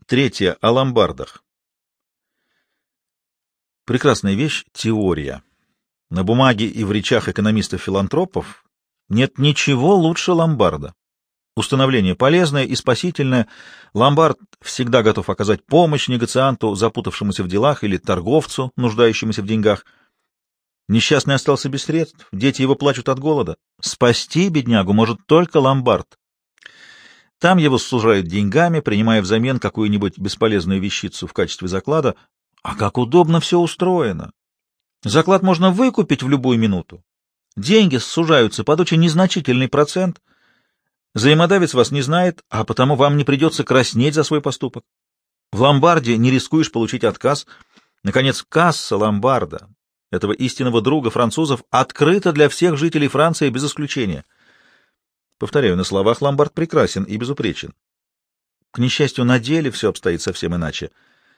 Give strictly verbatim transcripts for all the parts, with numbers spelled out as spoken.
Третье. О ломбардах. Прекрасная вещь — теория. На бумаге и в речах экономистов-филантропов нет ничего лучше ломбарда. Установление полезное и спасительное. Ломбард всегда готов оказать помощь негацианту, запутавшемуся в делах, или торговцу, нуждающемуся в деньгах. Несчастный остался без средств, дети его плачут от голода. Спасти беднягу может только ломбард. Там его сужают деньгами, принимая взамен какую-нибудь бесполезную вещицу в качестве заклада. А как удобно все устроено! Заклад можно выкупить в любую минуту. Деньги сужаются под очень незначительный процент. Взаимодавец вас не знает, а потому вам не придется краснеть за свой поступок. В ломбарде не рискуешь получить отказ. Наконец, касса ломбарда, этого истинного друга французов, открыта для всех жителей Франции без исключения. Повторяю, на словах ломбард прекрасен и безупречен. К несчастью, на деле все обстоит совсем иначе.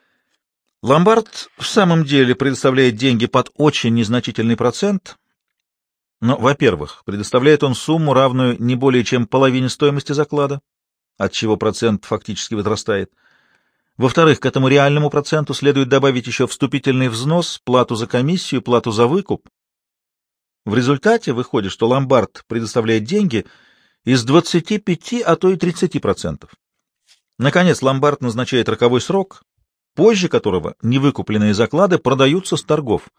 Ломбард в самом деле предоставляет деньги под очень незначительный процент, но, во-первых, предоставляет он сумму, равную не более чем половине стоимости заклада, отчего процент фактически возрастает. Во-вторых, к этому реальному проценту следует добавить еще вступительный взнос, плату за комиссию, плату за выкуп. В результате выходит, что ломбард предоставляет деньги из двадцати пяти, а то и тридцати процентов. Наконец, ломбард назначает роковой срок, позже которого невыкупленные заклады продаются с торгов.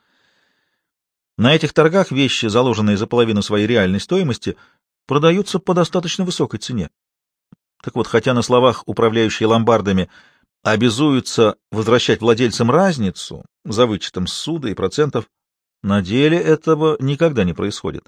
На этих торгах вещи, заложенные за половину своей реальной стоимости, продаются по достаточно высокой цене. Так вот, хотя на словах управляющие ломбардами обязуются возвращать владельцам разницу за вычетом ссуда и процентов, на деле этого никогда не происходит.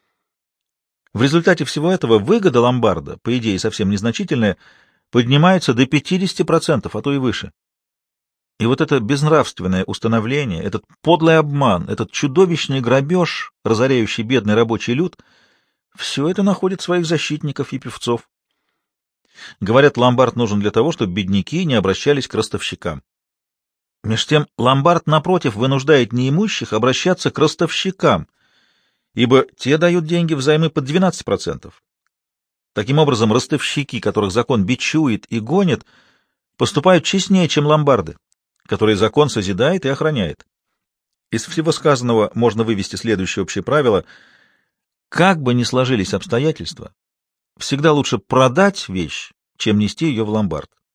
В результате всего этого выгода ломбарда, по идее совсем незначительная, поднимается до пятидесяти процентов, а то и выше. И вот это безнравственное установление, этот подлый обман, этот чудовищный грабеж, разоряющий бедный рабочий люд, все это находит своих защитников и певцов. Говорят, ломбард нужен для того, чтобы бедняки не обращались к ростовщикам. Меж тем ломбард, напротив, вынуждает неимущих обращаться к ростовщикам, ибо те дают деньги взаймы под двенадцать процентов. Таким образом, ростовщики, которых закон бичует и гонит, поступают честнее, чем ломбарды, которые закон созидает и охраняет. Из всего сказанного можно вывести следующее общее правило: как бы ни сложились обстоятельства, всегда лучше продать вещь, чем нести ее в ломбард.